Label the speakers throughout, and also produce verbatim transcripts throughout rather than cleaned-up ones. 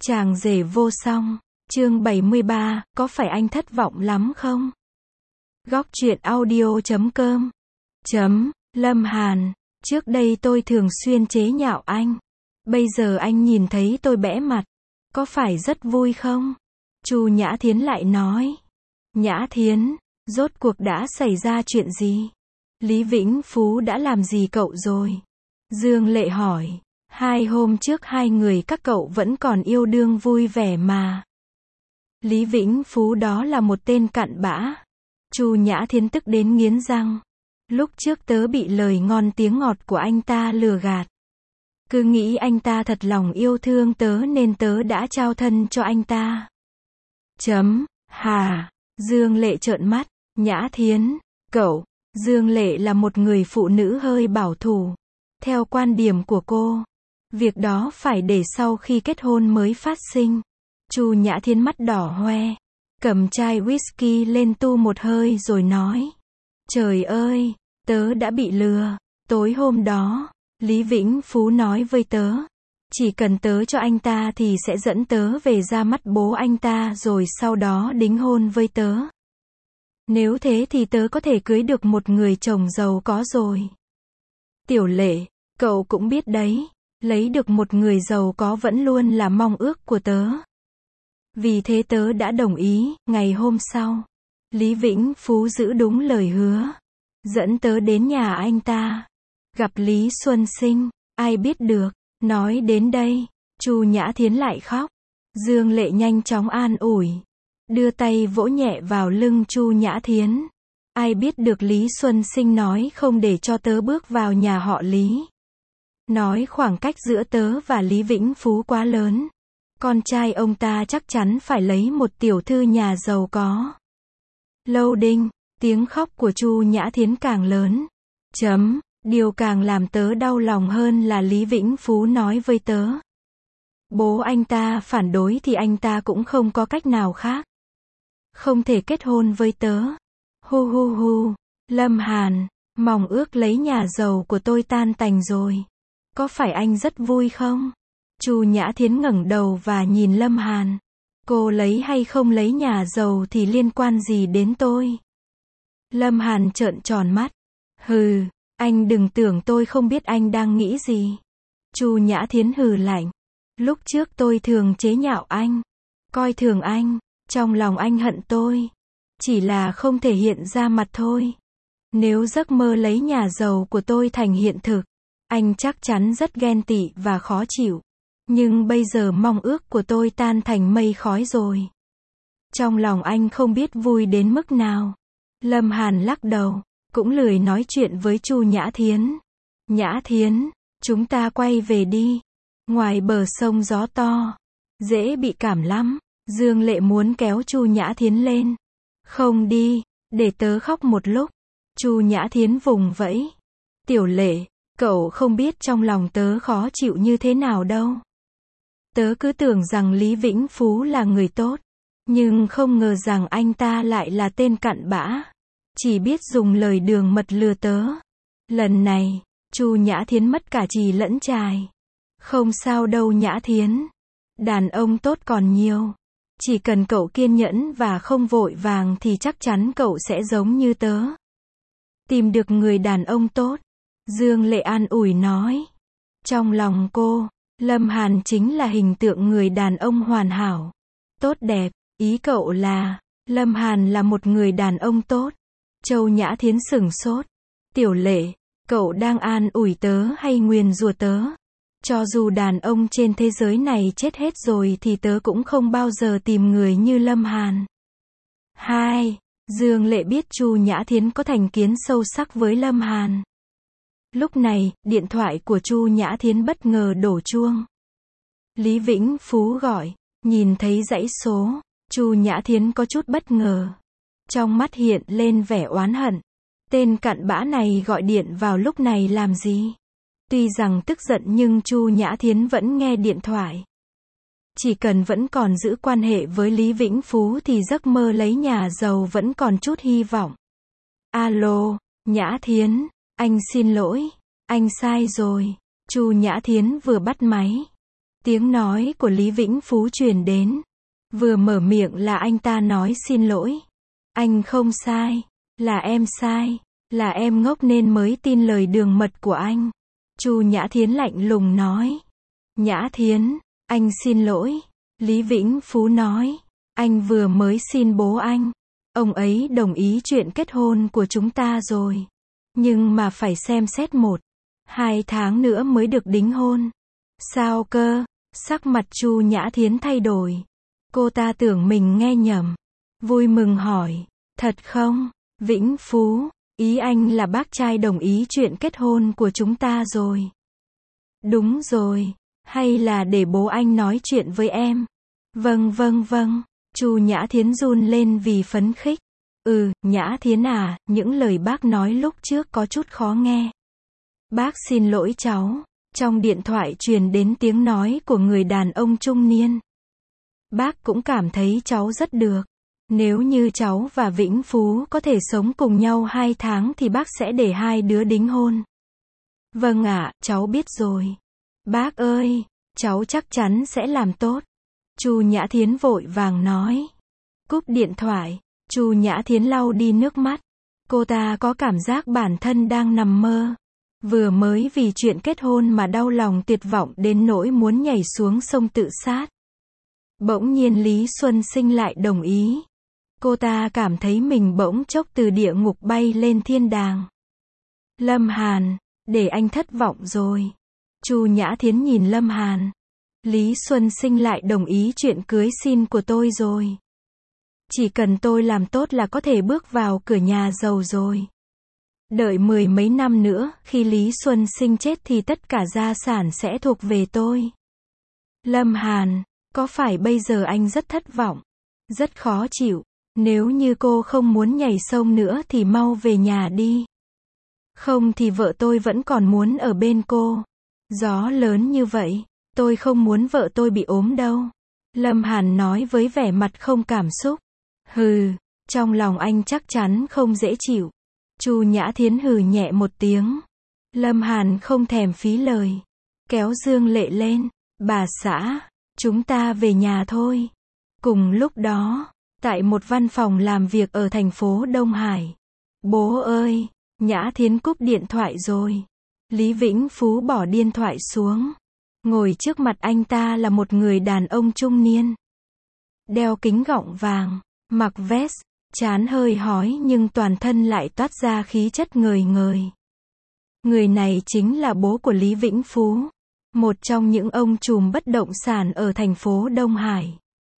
Speaker 1: Chàng rể vô song, chương bảy mươi ba, có phải anh thất vọng lắm không? Góc truyện audio chấm com chấm, Lâm Hàn, trước đây tôi thường xuyên chế nhạo anh. Bây giờ anh nhìn thấy tôi bẽ mặt, có phải rất vui không? Chu Nhã Thiến lại nói. Nhã Thiến, rốt cuộc đã xảy ra chuyện gì? Lý Vĩnh Phú đã làm gì cậu rồi? Dương Lệ hỏi. Hai hôm trước hai người các cậu vẫn còn yêu đương vui vẻ mà. Lý Vĩnh Phú đó là một tên cặn bã. Chu Nhã Thiến tức đến nghiến răng. Lúc trước tớ bị lời ngon tiếng ngọt của anh ta lừa gạt. Cứ nghĩ anh ta thật lòng yêu thương tớ nên tớ đã trao thân cho anh ta. Chấm, hà, Dương Lệ trợn mắt. Nhã Thiến, cậu, Dương Lệ là một người phụ nữ hơi bảo thủ. Theo quan điểm của cô, việc đó phải để sau khi kết hôn mới phát sinh. Chu Nhã Thiến mắt đỏ hoe, cầm chai whisky lên tu một hơi rồi nói. Trời ơi, tớ đã bị lừa. Tối hôm đó, Lý Vĩnh Phú nói với tớ, chỉ cần tớ cho anh ta thì sẽ dẫn tớ về ra mắt bố anh ta rồi sau đó đính hôn với tớ. Nếu thế thì tớ có thể cưới được một người chồng giàu có rồi. Tiểu Lệ, cậu cũng biết đấy, lấy được một người giàu có vẫn luôn là mong ước của tớ. Vì thế tớ đã đồng ý. Ngày hôm sau, Lý Vĩnh Phú giữ đúng lời hứa, dẫn tớ đến nhà anh ta, gặp Lý Xuân Sinh. Ai biết được, nói đến đây, Chu Nhã Thiến lại khóc. Dương Lệ nhanh chóng an ủi, đưa tay vỗ nhẹ vào lưng Chu Nhã Thiến. Ai biết được Lý Xuân Sinh nói không để cho tớ bước vào nhà họ Lý. Nói khoảng cách giữa tớ và Lý Vĩnh Phú quá lớn. Con trai ông ta chắc chắn phải lấy một tiểu thư nhà giàu có. Lâu đinh, tiếng khóc của Chu Nhã Thiến càng lớn. Chấm, điều càng làm tớ đau lòng hơn là Lý Vĩnh Phú nói với tớ. Bố anh ta phản đối thì anh ta cũng không có cách nào khác. Không thể kết hôn với tớ. Hu hu hu, Lâm Hàn, mong ước lấy nhà giàu của tôi tan tành rồi. Có phải anh rất vui không? Chu Nhã Thiến ngẩng đầu và nhìn Lâm Hàn. Cô lấy hay không lấy nhà giàu thì liên quan gì đến tôi? Lâm Hàn trợn tròn mắt. Hừ, anh đừng tưởng tôi không biết anh đang nghĩ gì. Chu Nhã Thiến hừ lạnh. Lúc trước tôi thường chế nhạo anh, coi thường anh, trong lòng anh hận tôi. Chỉ là không thể hiện ra mặt thôi. Nếu giấc mơ lấy nhà giàu của tôi thành hiện thực, anh chắc chắn rất ghen tị và khó chịu. Nhưng bây giờ mong ước của tôi tan thành mây khói rồi. Trong lòng anh không biết vui đến mức nào. Lâm Hàn lắc đầu, cũng lười nói chuyện với Chu Nhã Thiến. Nhã Thiến, chúng ta quay về đi. Ngoài bờ sông gió to, dễ bị cảm lắm. Dương Lệ muốn kéo Chu Nhã Thiến lên. Không đi, để tớ khóc một lúc. Chu Nhã Thiến vùng vẫy. Tiểu Lệ, cậu không biết trong lòng tớ khó chịu như thế nào đâu. Tớ cứ tưởng rằng Lý Vĩnh Phú là người tốt, nhưng không ngờ rằng anh ta lại là tên cặn bã, chỉ biết dùng lời đường mật lừa tớ. Lần này, Chu Nhã Thiến mất cả chì lẫn chài. Không sao đâu Nhã Thiến, đàn ông tốt còn nhiều. Chỉ cần cậu kiên nhẫn và không vội vàng thì chắc chắn cậu sẽ giống như tớ. Tìm được người đàn ông tốt. Dương Lệ an ủi nói. Trong lòng cô, Lâm Hàn chính là hình tượng người đàn ông hoàn hảo, tốt đẹp. Ý cậu là, Lâm Hàn là một người đàn ông tốt. Châu Nhã Thiến sửng sốt. Tiểu Lệ, cậu đang an ủi tớ hay nguyền rủa tớ? Cho dù đàn ông trên thế giới này chết hết rồi thì tớ cũng không bao giờ tìm người như Lâm Hàn. Hai, Dương Lệ biết Chu Nhã Thiến có thành kiến sâu sắc với Lâm Hàn. Lúc này, điện thoại của Chu Nhã Thiến bất ngờ đổ chuông. Lý Vĩnh Phú gọi, nhìn thấy dãy số, Chu Nhã Thiến có chút bất ngờ. Trong mắt hiện lên vẻ oán hận. Tên cặn bã này gọi điện vào lúc này làm gì? Tuy rằng tức giận nhưng Chu Nhã Thiến vẫn nghe điện thoại. Chỉ cần vẫn còn giữ quan hệ với Lý Vĩnh Phú thì giấc mơ lấy nhà giàu vẫn còn chút hy vọng. Alo, Nhã Thiến, anh xin lỗi, anh sai rồi. Chu Nhã Thiến vừa bắt máy. Tiếng nói của Lý Vĩnh Phú truyền đến. Vừa mở miệng là anh ta nói xin lỗi. Anh không sai. Là em sai. Là em ngốc nên mới tin lời đường mật của anh. Chu Nhã Thiến lạnh lùng nói. Nhã Thiến, anh xin lỗi. Lý Vĩnh Phú nói. Anh vừa mới xin bố anh. Ông ấy đồng ý chuyện kết hôn của chúng ta rồi. Nhưng mà phải xem xét một, hai tháng nữa mới được đính hôn. Sao cơ? Sắc mặt Chu Nhã Thiến thay đổi. Cô ta tưởng mình nghe nhầm. Vui mừng hỏi. Thật không? Vĩnh Phú, ý anh là bác trai đồng ý chuyện kết hôn của chúng ta rồi. Đúng rồi. Hay là để bố anh nói chuyện với em? Vâng vâng vâng. Chu Nhã Thiến run lên vì phấn khích. Ừ, Nhã Thiến à, những lời bác nói lúc trước có chút khó nghe. Bác xin lỗi cháu. Trong điện thoại truyền đến tiếng nói của người đàn ông trung niên. Bác cũng cảm thấy cháu rất được. Nếu như cháu và Vĩnh Phú có thể sống cùng nhau hai tháng thì bác sẽ để hai đứa đính hôn. Vâng ạ, cháu biết rồi. Bác ơi, cháu chắc chắn sẽ làm tốt. Chu Nhã Thiến vội vàng nói. Cúp điện thoại, Chu Nhã Thiến lau đi nước mắt. Cô ta có cảm giác bản thân đang nằm mơ. Vừa mới vì chuyện kết hôn mà đau lòng tuyệt vọng đến nỗi muốn nhảy xuống sông tự sát. Bỗng nhiên Lý Xuân Sinh lại đồng ý. Cô ta cảm thấy mình bỗng chốc từ địa ngục bay lên thiên đàng. Lâm Hàn, để anh thất vọng rồi. Chu Nhã Thiến nhìn Lâm Hàn. Lý Xuân Sinh lại đồng ý chuyện cưới xin của tôi rồi. Chỉ cần tôi làm tốt là có thể bước vào cửa nhà giàu rồi. Đợi mười mấy năm nữa, khi Lý Xuân Sinh chết thì tất cả gia sản sẽ thuộc về tôi. Lâm Hàn, có phải bây giờ anh rất thất vọng? Rất khó chịu. Nếu như cô không muốn nhảy sông nữa thì mau về nhà đi. Không thì vợ tôi vẫn còn muốn ở bên cô. Gió lớn như vậy, tôi không muốn vợ tôi bị ốm đâu. Lâm Hàn nói với vẻ mặt không cảm xúc. Hừ, trong lòng anh chắc chắn không dễ chịu. Chu Nhã Thiến hừ nhẹ một tiếng. Lâm Hàn không thèm phí lời. Kéo Dương Lệ lên. Bà xã, chúng ta về nhà thôi. Cùng lúc đó, tại một văn phòng làm việc ở thành phố Đông Hải. Bố ơi, Nhã Thiến cúp điện thoại rồi. Lý Vĩnh Phú bỏ điện thoại xuống. Ngồi trước mặt anh ta là một người đàn ông trung niên. Đeo kính gọng vàng, mặc vest, trán hơi hói nhưng toàn thân lại toát ra khí chất ngời ngời. Người này chính là bố của Lý Vĩnh Phú, một trong những ông trùm bất động sản ở thành phố Đông Hải.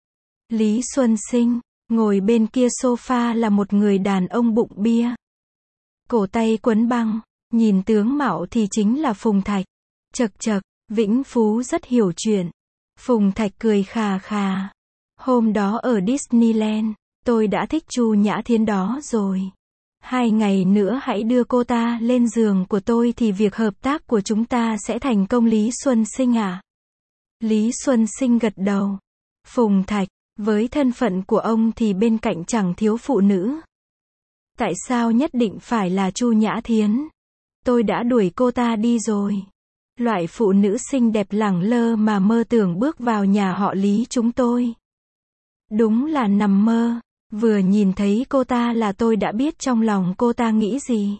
Speaker 1: Lý Xuân Sinh, ngồi bên kia sofa là một người đàn ông bụng bia. Cổ tay quấn băng, nhìn tướng mạo thì chính là Phùng Thạch. Chậc chậc, Vĩnh Phú rất hiểu chuyện. Phùng Thạch cười khà khà. Hôm đó ở Disneyland, tôi đã thích Chu Nhã Thiến đó rồi. Hai ngày nữa hãy đưa cô ta lên giường của tôi thì việc hợp tác của chúng ta sẽ thành công. Lý Xuân Sinh à? Lý Xuân Sinh gật đầu. Phùng Thạch, với thân phận của ông thì bên cạnh chẳng thiếu phụ nữ. Tại sao nhất định phải là Chu Nhã Thiến? Tôi đã đuổi cô ta đi rồi. Loại phụ nữ xinh đẹp lẳng lơ mà mơ tưởng bước vào nhà họ Lý chúng tôi. Đúng là nằm mơ. Vừa nhìn thấy cô ta là tôi đã biết trong lòng cô ta nghĩ gì.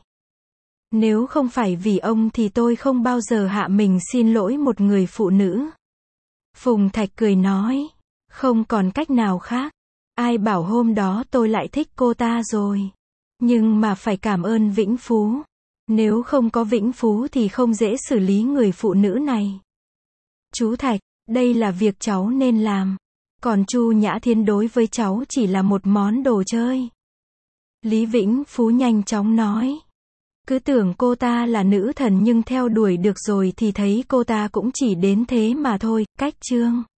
Speaker 1: Nếu không phải vì ông thì tôi không bao giờ hạ mình xin lỗi một người phụ nữ. Phùng Thạch cười nói. Không còn cách nào khác. Ai bảo hôm đó tôi lại thích cô ta rồi. Nhưng mà phải cảm ơn Vĩnh Phú. Nếu không có Vĩnh Phú thì không dễ xử lý người phụ nữ này. Chú Thạch, đây là việc cháu nên làm. Còn Chu Nhã Thiến đối với cháu chỉ là một món đồ chơi. Lý Vĩnh Phú nhanh chóng nói. Cứ tưởng cô ta là nữ thần nhưng theo đuổi được rồi thì thấy cô ta cũng chỉ đến thế mà thôi. Cách chương